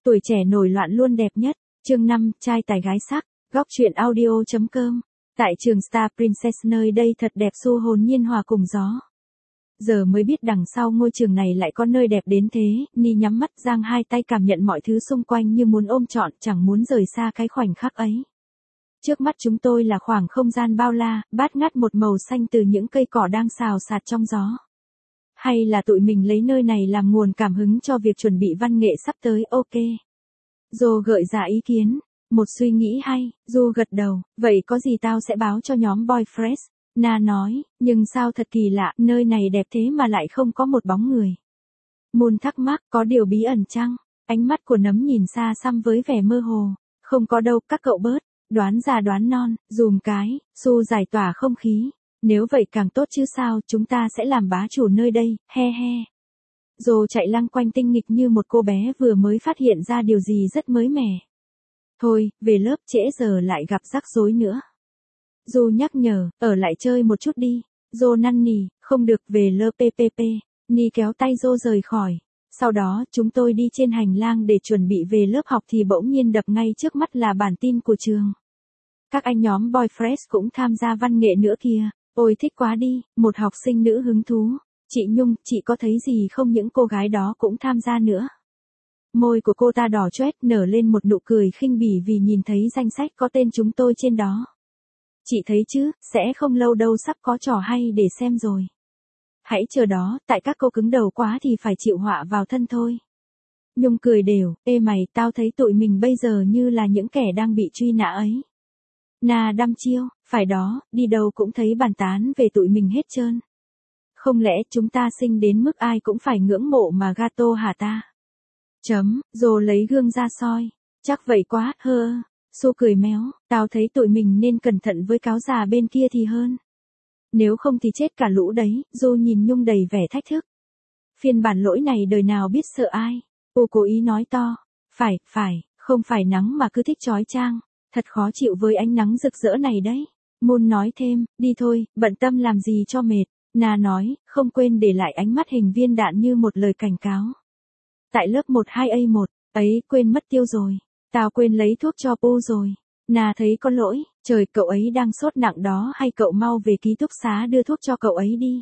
Tuổi trẻ nổi loạn luôn đẹp nhất. Chương 5, trai tài gái sắc. Góc truyện audio.com. Tại trường Star Princess nơi đây thật đẹp, xu hồn nhiên hòa cùng gió. Giờ mới biết đằng sau ngôi trường này lại có nơi đẹp đến thế. Ni nhắm mắt giang hai tay cảm nhận mọi thứ xung quanh như muốn ôm trọn, chẳng muốn rời xa cái khoảnh khắc ấy. Trước mắt chúng tôi là khoảng không gian bao la, bát ngát một màu xanh từ những cây cỏ đang xào xạc trong gió. Hay là tụi mình lấy nơi này làm nguồn cảm hứng cho việc chuẩn bị văn nghệ sắp tới, ok. Dô gợi ra ý kiến. Một suy nghĩ hay, Du gật đầu, vậy có gì tao sẽ báo cho nhóm Boyfriends. Na nói, nhưng sao thật kỳ lạ, nơi này đẹp thế mà lại không có một bóng người. Moon thắc mắc, có điều bí ẩn chăng? Ánh mắt của Nấm nhìn xa xăm với vẻ mơ hồ. Không có đâu, các cậu bớt, đoán già đoán non, dùm cái, Su giải tỏa không khí. Nếu vậy càng tốt chứ sao, chúng ta sẽ làm bá chủ nơi đây, he he. Dô chạy lăng quanh tinh nghịch như một cô bé vừa mới phát hiện ra điều gì rất mới mẻ. Thôi, về lớp trễ giờ lại gặp rắc rối nữa. Du nhắc nhở, ở lại chơi một chút đi. Dô năn nỉ, không được, về lớp ppp. Ni kéo tay Dô rời khỏi. Sau đó, chúng tôi đi trên hành lang để chuẩn bị về lớp học thì bỗng nhiên đập ngay trước mắt là bản tin của trường. Các anh nhóm Boyfriends cũng tham gia văn nghệ nữa kìa. Ôi thích quá đi, một học sinh nữ hứng thú. Chị Nhung, chị có thấy gì không, những cô gái đó cũng tham gia nữa. Môi của cô ta đỏ chóét, nở lên một nụ cười khinh bỉ vì nhìn thấy danh sách có tên chúng tôi trên đó. Chị thấy chứ, sẽ không lâu đâu sắp có trò hay để xem rồi. Hãy chờ đó, tại các cô cứng đầu quá thì phải chịu họa vào thân thôi. Nhung cười đều, ê mày, tao thấy tụi mình bây giờ như là những kẻ đang bị truy nã ấy. Na đăm chiêu, phải đó, đi đâu cũng thấy bàn tán về tụi mình hết trơn. Không lẽ chúng ta xinh đến mức ai cũng phải ngưỡng mộ mà gato hả ta? Dô lấy gương ra soi. Chắc vậy quá, hơ. Su cười méo, tao thấy tụi mình nên cẩn thận với cáo già bên kia thì hơn. Nếu không thì chết cả lũ đấy, Dô nhìn Nhung đầy vẻ thách thức. Phiên bản lỗi này đời nào biết sợ ai. Cô cố ý nói to. Phải, không phải nắng mà cứ thích chói chang. Thật khó chịu với ánh nắng rực rỡ này đấy. Moon nói thêm, đi thôi, bận tâm làm gì cho mệt. Na nói, không quên để lại ánh mắt hình viên đạn như một lời cảnh cáo. Tại lớp 12A1, ấy, quên mất tiêu rồi. Tao quên lấy thuốc cho Pu rồi. Na thấy có lỗi, trời, cậu ấy đang sốt nặng đó, hay cậu mau về ký túc xá đưa thuốc cho cậu ấy đi.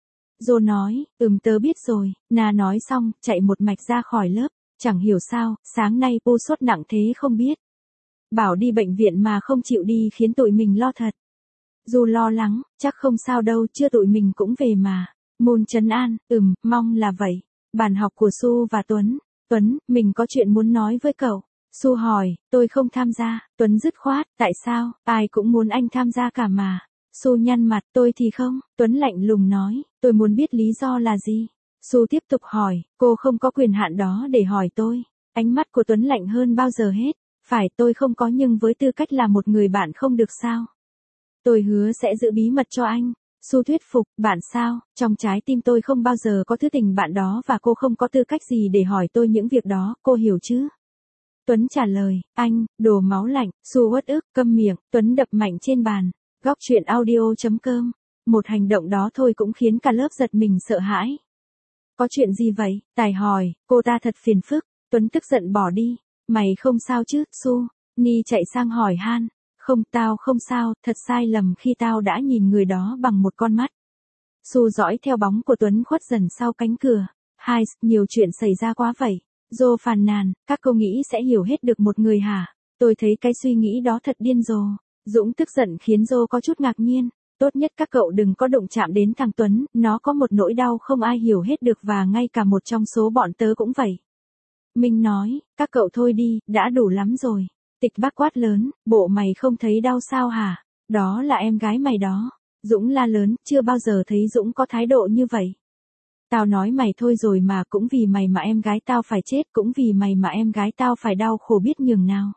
Dô nói, tớ biết rồi. Na nói xong, chạy một mạch ra khỏi lớp. Chẳng hiểu sao, sáng nay Pu sốt nặng thế không biết. Bảo đi bệnh viện mà không chịu đi khiến tụi mình lo thật. Dù lo lắng, chắc không sao đâu, chưa tụi mình cũng về mà. Moon trấn an, mong là vậy. Bàn học của Su và Tuấn, mình có chuyện muốn nói với cậu. Su hỏi, tôi không tham gia. Tuấn dứt khoát, tại sao, ai cũng muốn anh tham gia cả mà. Su nhăn mặt, tôi thì không. Tuấn lạnh lùng nói, tôi muốn biết lý do là gì. Su tiếp tục hỏi, cô không có quyền hạn đó để hỏi tôi. Ánh mắt của Tuấn lạnh hơn bao giờ hết. Phải, tôi không có, nhưng với tư cách là một người bạn không được sao. Tôi hứa sẽ giữ bí mật cho anh. Su thuyết phục, bạn sao, trong trái tim tôi không bao giờ có thứ tình bạn đó và cô không có tư cách gì để hỏi tôi những việc đó, cô hiểu chứ? Tuấn trả lời, anh, đồ máu lạnh. Su uất ức, câm miệng. Tuấn đập mạnh trên bàn. Góc truyện audio.com. Một hành động đó thôi cũng khiến cả lớp giật mình sợ hãi. Có chuyện gì vậy? Tài hỏi, cô ta thật phiền phức. Tuấn tức giận bỏ đi. Mày không sao chứ, Su? Ni chạy sang hỏi han. Không, tao không sao, thật sai lầm khi tao đã nhìn người đó bằng một con mắt. Su dõi theo bóng của Tuấn khuất dần sau cánh cửa. Hai, nhiều chuyện xảy ra quá vậy. Dô phàn nàn, các cô nghĩ sẽ hiểu hết được một người hả? Tôi thấy cái suy nghĩ đó thật điên rồ. Dũng tức giận khiến Dô có chút ngạc nhiên. Tốt nhất các cậu đừng có đụng chạm đến thằng Tuấn, nó có một nỗi đau không ai hiểu hết được và ngay cả một trong số bọn tớ cũng vậy. Minh nói, các cậu thôi đi, đã đủ lắm rồi. Tịch Bác quát lớn, bộ mày không thấy đau sao hả? Đó là em gái mày đó. Dũng la lớn, chưa bao giờ thấy Dũng có thái độ như vậy. Tao nói mày thôi rồi mà, cũng vì mày mà em gái tao phải chết, cũng vì mày mà em gái tao phải đau khổ biết nhường nào.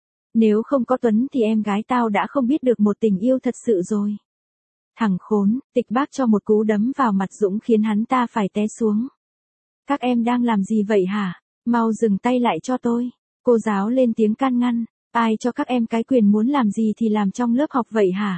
Nếu không có Tuấn thì em gái tao đã không biết được một tình yêu thật sự rồi. Thằng khốn, Tịch Bác cho một cú đấm vào mặt Dũng khiến hắn ta phải té xuống. Các em đang làm gì vậy hả? Mau dừng tay lại cho tôi. Cô giáo lên tiếng can ngăn. Ai cho các em cái quyền muốn làm gì thì làm trong lớp học vậy hả?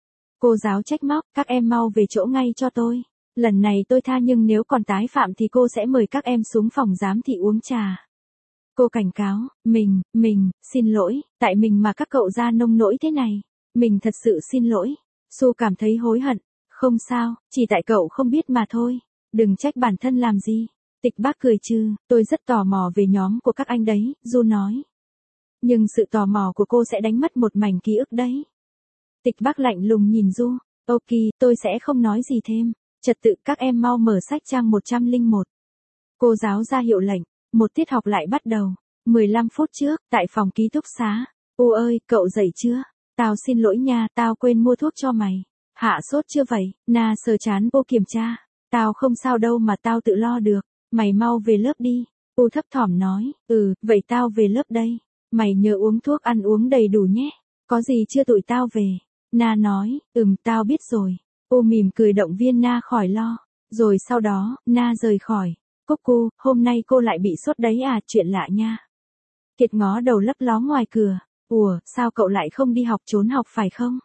Cô giáo trách móc, các em mau về chỗ ngay cho tôi. Lần này tôi tha, nhưng nếu còn tái phạm thì cô sẽ mời các em xuống phòng giám thị uống trà. Cô cảnh cáo, mình, xin lỗi, tại mình mà các cậu ra nông nỗi thế này. Mình thật sự xin lỗi. Su cảm thấy hối hận. Không sao, chỉ tại cậu không biết mà thôi. Đừng trách bản thân làm gì. Tịch Bác cười trừ, tôi rất tò mò về nhóm của các anh đấy, Du nói. Nhưng sự tò mò của cô sẽ đánh mất một mảnh ký ức đấy. Tịch Bác lạnh lùng nhìn Du. Ok, tôi sẽ không nói gì thêm. Trật tự các em mau mở sách trang 101. Cô giáo ra hiệu lệnh, một tiết học lại bắt đầu. 15 phút trước, tại phòng ký túc xá. U ơi, cậu dậy chưa? Tao xin lỗi nha, tao quên mua thuốc cho mày. Hạ sốt chưa vậy? Na sờ chán U kiểm tra. Tao không sao đâu mà tao tự lo được. Mày mau về lớp đi. U thấp thỏm nói, vậy tao về lớp đây. Mày nhớ uống thuốc ăn uống đầy đủ nhé. Có gì chưa tụi tao về. Na nói, tao biết rồi. U mỉm cười động viên Na khỏi lo. Rồi sau đó, Na rời khỏi. Cúc cu, hôm nay cô lại bị sốt đấy à, chuyện lạ nha. Kiệt ngó đầu lấp ló ngoài cửa. Ủa, sao cậu lại không đi học trốn học phải không?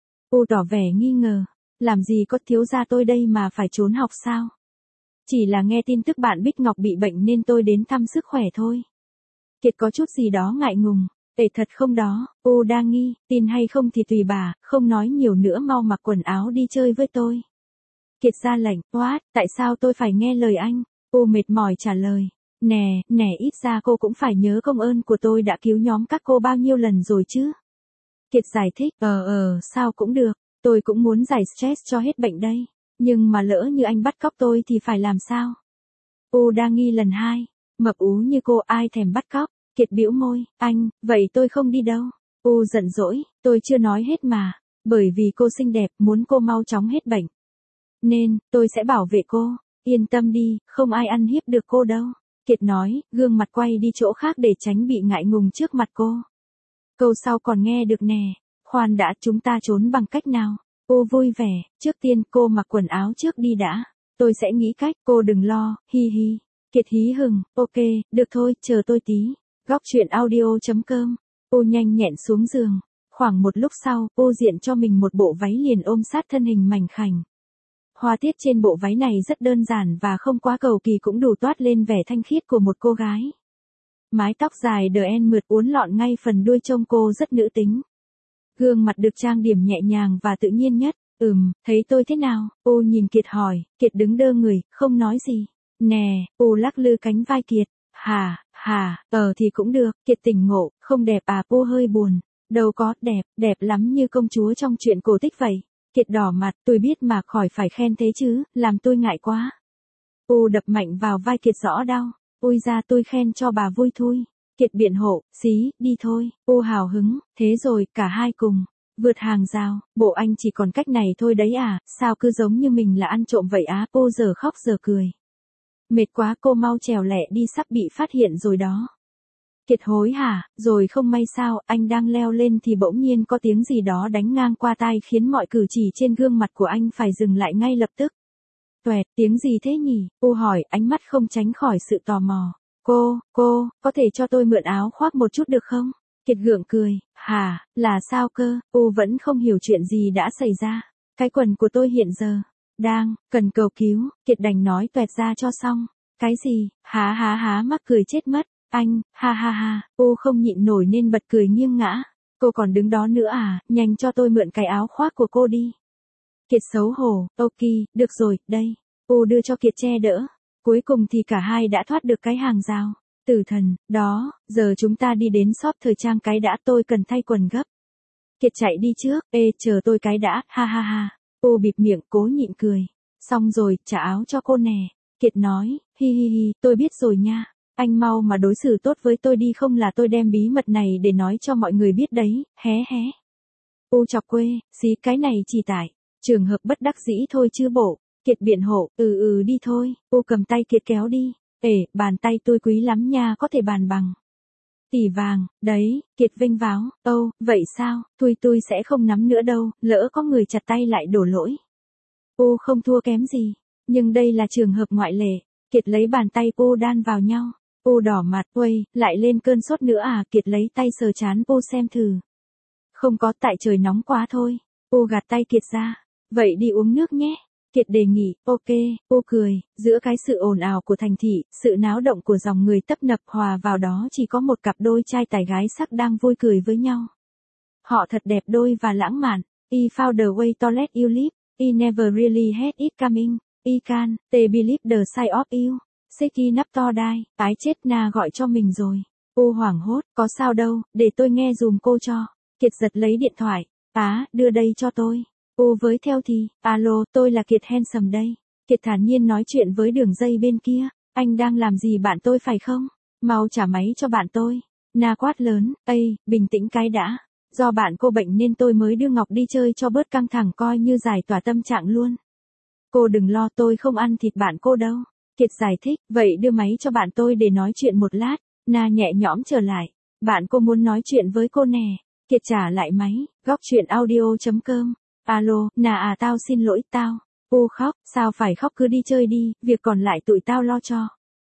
U tỏ vẻ nghi ngờ. Làm gì có thiếu gia tôi đây mà phải trốn học sao? Chỉ là nghe tin tức bạn Bích Ngọc bị bệnh nên tôi đến thăm sức khỏe thôi. Kiệt có chút gì đó ngại ngùng. Thật không đó, U đang nghi, tin hay không thì tùy bà, không nói nhiều nữa mau mặc quần áo đi chơi với tôi. Kiệt ra lệnh, what, tại sao tôi phải nghe lời anh? U mệt mỏi trả lời. Nè, ít ra cô cũng phải nhớ công ơn của tôi đã cứu nhóm các cô bao nhiêu lần rồi chứ. Kiệt giải thích, sao cũng được, tôi cũng muốn giải stress cho hết bệnh đây. Nhưng mà lỡ như anh bắt cóc tôi thì phải làm sao? U đang nghi lần 2, mập ú như cô ai thèm bắt cóc. Kiệt bĩu môi, anh, vậy tôi không đi đâu. U giận dỗi, tôi chưa nói hết mà. Bởi vì cô xinh đẹp, muốn cô mau chóng hết bệnh. Nên, tôi sẽ bảo vệ cô. Yên tâm đi, không ai ăn hiếp được cô đâu. Kiệt nói, gương mặt quay đi chỗ khác để tránh bị ngại ngùng trước mặt cô. Câu sau còn nghe được nè. Khoan đã, chúng ta trốn bằng cách nào? U vui vẻ, trước tiên cô mặc quần áo trước đi đã. Tôi sẽ nghĩ cách, cô đừng lo, hi hi. Kiệt hí hửng, ok, được thôi, chờ tôi tí. Góc truyện audio.com. U nhanh nhẹn xuống giường. Khoảng một lúc sau, U diện cho mình một bộ váy liền ôm sát thân hình mảnh khảnh. Hoa tiết trên bộ váy này rất đơn giản và không quá cầu kỳ cũng đủ toát lên vẻ thanh khiết của một cô gái. Mái tóc dài đen mượt uốn lọn ngay phần đuôi trông cô rất nữ tính. Gương mặt được trang điểm nhẹ nhàng và tự nhiên nhất. Thấy tôi thế nào? U nhìn Kiệt hỏi, Kiệt đứng đơ người, không nói gì. Nè, U lắc lư cánh vai Kiệt. Thì cũng được, Kiệt tỉnh ngộ, không đẹp à? U hơi buồn. Đâu có, đẹp lắm như công chúa trong truyện cổ tích vậy. Kiệt đỏ mặt, tôi biết mà khỏi phải khen thế chứ, làm tôi ngại quá. U đập mạnh vào vai Kiệt rõ đau. Ui ra tôi khen cho bà vui thôi. Kiệt biện hộ, xí, đi thôi. U hào hứng, thế rồi, cả hai cùng. Vượt hàng rào, bộ anh chỉ còn cách này thôi đấy à, sao cứ giống như mình là ăn trộm vậy á? U giờ khóc giờ cười. Mệt quá cô mau trèo lẹ đi sắp bị phát hiện rồi đó. Kiệt hối hả, rồi không may sao, anh đang leo lên thì bỗng nhiên có tiếng gì đó đánh ngang qua tai khiến mọi cử chỉ trên gương mặt của anh phải dừng lại ngay lập tức. Toẹt, tiếng gì thế nhỉ? U hỏi, ánh mắt không tránh khỏi sự tò mò. Cô, có thể cho tôi mượn áo khoác một chút được không? Kiệt gượng cười, là sao cơ? U vẫn không hiểu chuyện gì đã xảy ra. Cái quần của tôi hiện giờ cần cầu cứu, Kiệt đành nói toẹt ra cho xong. Cái gì? Mắc cười chết mất. Anh, ha, U không nhịn nổi nên bật cười nghiêng ngã. Cô còn đứng đó nữa à, nhanh cho tôi mượn cái áo khoác của cô đi. Kiệt xấu hổ, ok, được rồi, đây. U đưa cho Kiệt che đỡ. Cuối cùng thì cả hai đã thoát được cái hàng rào. Tử thần, đó, giờ chúng ta đi đến shop thời trang cái đã, tôi cần thay quần gấp. Kiệt chạy đi trước, chờ tôi cái đã, ha. U bịt miệng cố nhịn cười. Xong rồi, trả áo cho cô nè. Kiệt nói, hi, tôi biết rồi nha. Anh mau mà đối xử tốt với tôi đi không là tôi đem bí mật này để nói cho mọi người biết đấy, hé. U chọc quê, xí cái này chỉ tại trường hợp bất đắc dĩ thôi chứ bộ. Kiệt biện hộ, đi thôi. U cầm tay Kiệt kéo đi. Bàn tay tôi quý lắm nha, có thể bàn bằng tỷ vàng, đấy. Kiệt vênh váo, vậy sao, tôi sẽ không nắm nữa đâu, lỡ có người chặt tay lại đổ lỗi. U không thua kém gì, nhưng đây là trường hợp ngoại lệ. Kiệt lấy bàn tay U đan vào nhau. U đỏ mặt, lại lên cơn sốt nữa à? Kiệt lấy tay sờ trán U xem thử. Không có, tại trời nóng quá thôi. U gạt tay Kiệt ra. Vậy đi uống nước nhé. Kiệt đề nghị, ok, cô cười, giữa cái sự ồn ào của thành thị, sự náo động của dòng người tấp nập hòa vào đó chỉ có một cặp đôi trai tài gái sắc đang vui cười với nhau. Họ thật đẹp đôi và lãng mạn. I found the way to let you live. I never really had it coming. I can, they believe the side of you. Seki nắp to đai, ái chết Na gọi cho mình rồi. Cô hoảng hốt, có sao đâu, để tôi nghe dùm cô cho. Kiệt giật lấy điện thoại. Đưa đây cho tôi. Cô với theo thì, alo, tôi là Kiệt Handsome đây. Kiệt thản nhiên nói chuyện với đường dây bên kia. Anh đang làm gì bạn tôi phải không? Mau trả máy cho bạn tôi. Na quát lớn, bình tĩnh cái đã. Do bạn cô bệnh nên tôi mới đưa Ngọc đi chơi cho bớt căng thẳng coi như giải tỏa tâm trạng luôn. Cô đừng lo tôi không ăn thịt bạn cô đâu. Kiệt giải thích, vậy đưa máy cho bạn tôi để nói chuyện một lát. Na nhẹ nhõm trở lại. Bạn cô muốn nói chuyện với cô nè. Kiệt trả lại máy, góc chuyện audio.com. Alo, Na tao xin lỗi tao. Cô khóc, sao phải khóc cứ đi chơi đi, việc còn lại tụi tao lo cho.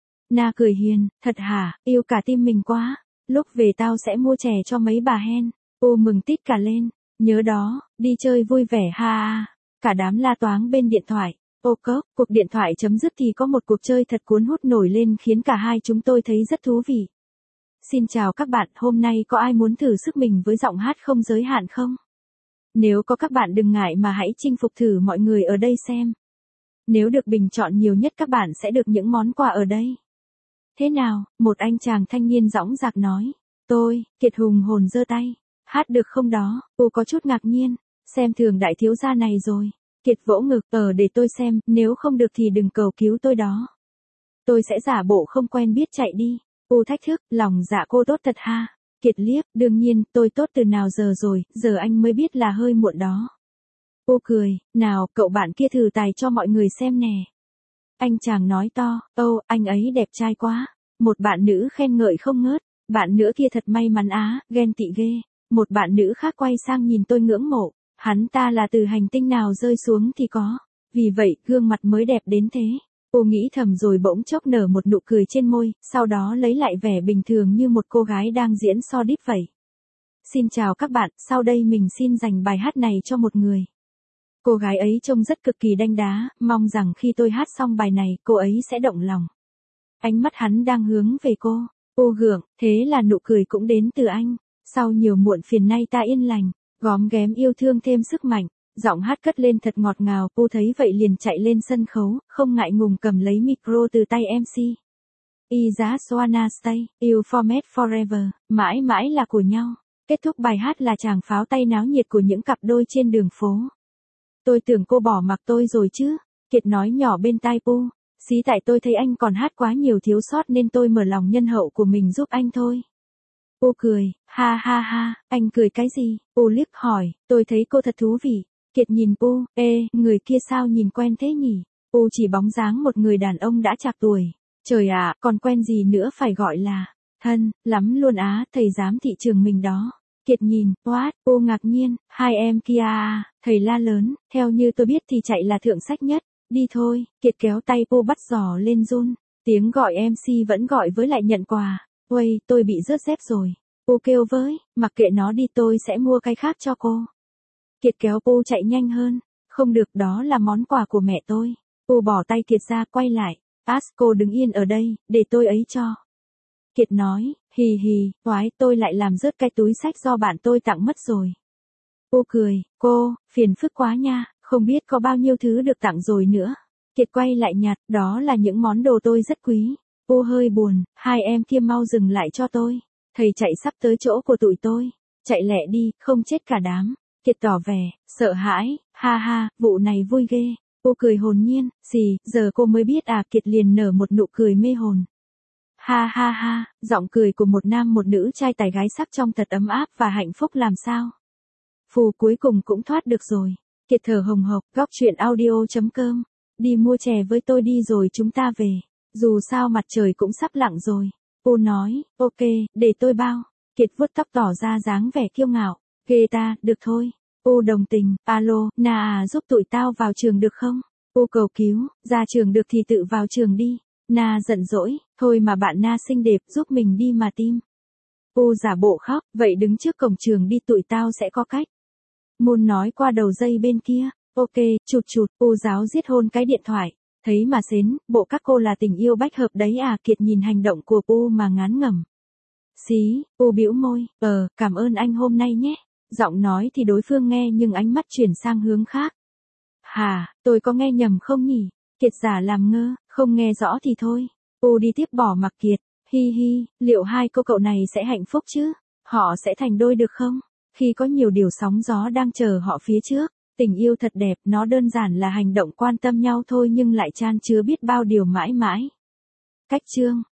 Na cười hiền, thật hả, yêu cả tim mình quá. Lúc về tao sẽ mua chè cho mấy bà hen. Cô mừng tít cả lên, nhớ đó, đi chơi vui vẻ ha. Cả đám la toáng bên điện thoại. Ô cốc, cuộc điện thoại chấm dứt thì có một cuộc chơi thật cuốn hút nổi lên khiến cả hai chúng tôi thấy rất thú vị. Xin chào các bạn, hôm nay có ai muốn thử sức mình với giọng hát không giới hạn không? Nếu có các bạn đừng ngại mà hãy chinh phục thử mọi người ở đây xem. Nếu được bình chọn nhiều nhất các bạn sẽ được những món quà ở đây. Thế nào, một anh chàng thanh niên dõng dạc nói. Tôi, Kiệt hùng hồn giơ tay. Hát được không đó? Cô có chút ngạc nhiên. Xem thường đại thiếu gia này rồi. Kiệt vỗ ngực, để tôi xem, nếu không được thì đừng cầu cứu tôi đó. Tôi sẽ giả bộ không quen biết chạy đi. Cô thách thức, lòng dạ cô tốt thật ha. Kiệt liếc, đương nhiên, tôi tốt từ nào giờ rồi, giờ anh mới biết là hơi muộn đó. Cô cười, nào, cậu bạn kia thử tài cho mọi người xem nè. Anh chàng nói to, anh ấy đẹp trai quá. Một bạn nữ khen ngợi không ngớt, bạn nữa kia thật may mắn ghen tị ghê. Một bạn nữ khác quay sang nhìn tôi ngưỡng mộ, hắn ta là từ hành tinh nào rơi xuống thì có. Vì vậy, gương mặt mới đẹp đến thế. Cô nghĩ thầm rồi bỗng chốc nở một nụ cười trên môi, sau đó lấy lại vẻ bình thường như một cô gái đang diễn so đít vậy. Xin chào các bạn, sau đây mình xin dành bài hát này cho một người. Cô gái ấy trông rất cực kỳ đanh đá, mong rằng khi tôi hát xong bài này, cô ấy sẽ động lòng. Ánh mắt hắn đang hướng về cô. Cô gượng, thế là nụ cười cũng đến từ anh. Sau nhiều muộn phiền nay ta yên lành, góm ghém yêu thương thêm sức mạnh. Giọng hát cất lên thật ngọt ngào, cô thấy vậy liền chạy lên sân khấu, không ngại ngùng cầm lấy micro từ tay MC. I just wanna stay, you format forever, mãi mãi là của nhau. Kết thúc bài hát là tràng pháo tay náo nhiệt của những cặp đôi trên đường phố. Tôi tưởng cô bỏ mặc tôi rồi chứ, Kiệt nói nhỏ bên tai Pu. Xí tại tôi thấy anh còn hát quá nhiều thiếu sót nên tôi mở lòng nhân hậu của mình giúp anh thôi. Cô cười, ha ha ha, anh cười cái gì? Pu liếc hỏi, tôi thấy cô thật thú vị. Kiệt nhìn Pu, người kia sao nhìn quen thế nhỉ? Pu chỉ bóng dáng một người đàn ông đã chạc tuổi. Trời ạ, còn quen gì nữa phải gọi là thân, lắm luôn thầy giám thị trường mình đó. Kiệt nhìn, what, Pu ngạc nhiên, hai em kia thầy la lớn, theo như tôi biết thì chạy là thượng sách nhất. Đi thôi, Kiệt kéo tay Pu bắt giò lên run. Tiếng gọi MC vẫn gọi với lại nhận quà. Uầy, tôi bị rớt dép rồi. Pu kêu với, mặc kệ nó đi tôi sẽ mua cái khác cho cô. Kiệt kéo Pu chạy nhanh hơn. Không được, đó là món quà của mẹ tôi. Pu bỏ tay Kiệt ra quay lại. Cô đứng yên ở đây, để tôi ấy cho. Kiệt nói, hì hì, toái tôi lại làm rớt cái túi sách do bạn tôi tặng mất rồi. Pu cười, cô, phiền phức quá nha, không biết có bao nhiêu thứ được tặng rồi nữa. Kiệt quay lại nhặt, đó là những món đồ tôi rất quý. Pu hơi buồn, hai em kia mau dừng lại cho tôi. Thầy chạy sắp tới chỗ của tụi tôi. Chạy lẹ đi, không chết cả đám. Kiệt tỏ vẻ, sợ hãi, ha ha, vụ này vui ghê. Cô cười hồn nhiên, giờ cô mới biết Kiệt liền nở một nụ cười mê hồn. Ha ha ha, giọng cười của một nam một nữ trai tài gái sắc trong thật ấm áp và hạnh phúc làm sao. Phù cuối cùng cũng thoát được rồi. Kiệt thở hồng hộc, góc chuyện audio.com. Đi mua chè với tôi đi rồi chúng ta về. Dù sao mặt trời cũng sắp lặn rồi. Cô nói, ok, để tôi bao. Kiệt vuốt tóc tỏ ra dáng vẻ kiêu ngạo. Ghê ta, được thôi. Cô đồng tình, alo, Na giúp tụi tao vào trường được không? Cô cầu cứu, ra trường được thì tự vào trường đi. Na giận dỗi, thôi mà bạn Na xinh đẹp giúp mình đi mà tim. Cô giả bộ khóc, vậy đứng trước cổng trường đi tụi tao sẽ có cách. Môn nói qua đầu dây bên kia, Ok, chụt chụt, U giáo giết hôn cái điện thoại. Thấy mà xến, bộ các cô là tình yêu bách hợp đấy à. Kiệt nhìn hành động của U mà ngán ngẩm. Xí, U bĩu môi, cảm ơn anh hôm nay nhé. Giọng nói thì đối phương nghe nhưng ánh mắt chuyển sang hướng khác. Hà, tôi có nghe nhầm không nhỉ? Kiệt giả làm ngơ, không nghe rõ thì thôi. U đi tiếp bỏ mặc Kiệt. Hi hi, liệu hai cô cậu này sẽ hạnh phúc chứ? Họ sẽ thành đôi được không? Khi có nhiều điều sóng gió đang chờ họ phía trước, tình yêu thật đẹp, nó đơn giản là hành động quan tâm nhau thôi nhưng lại chan chứa biết bao điều mãi mãi. Cách chương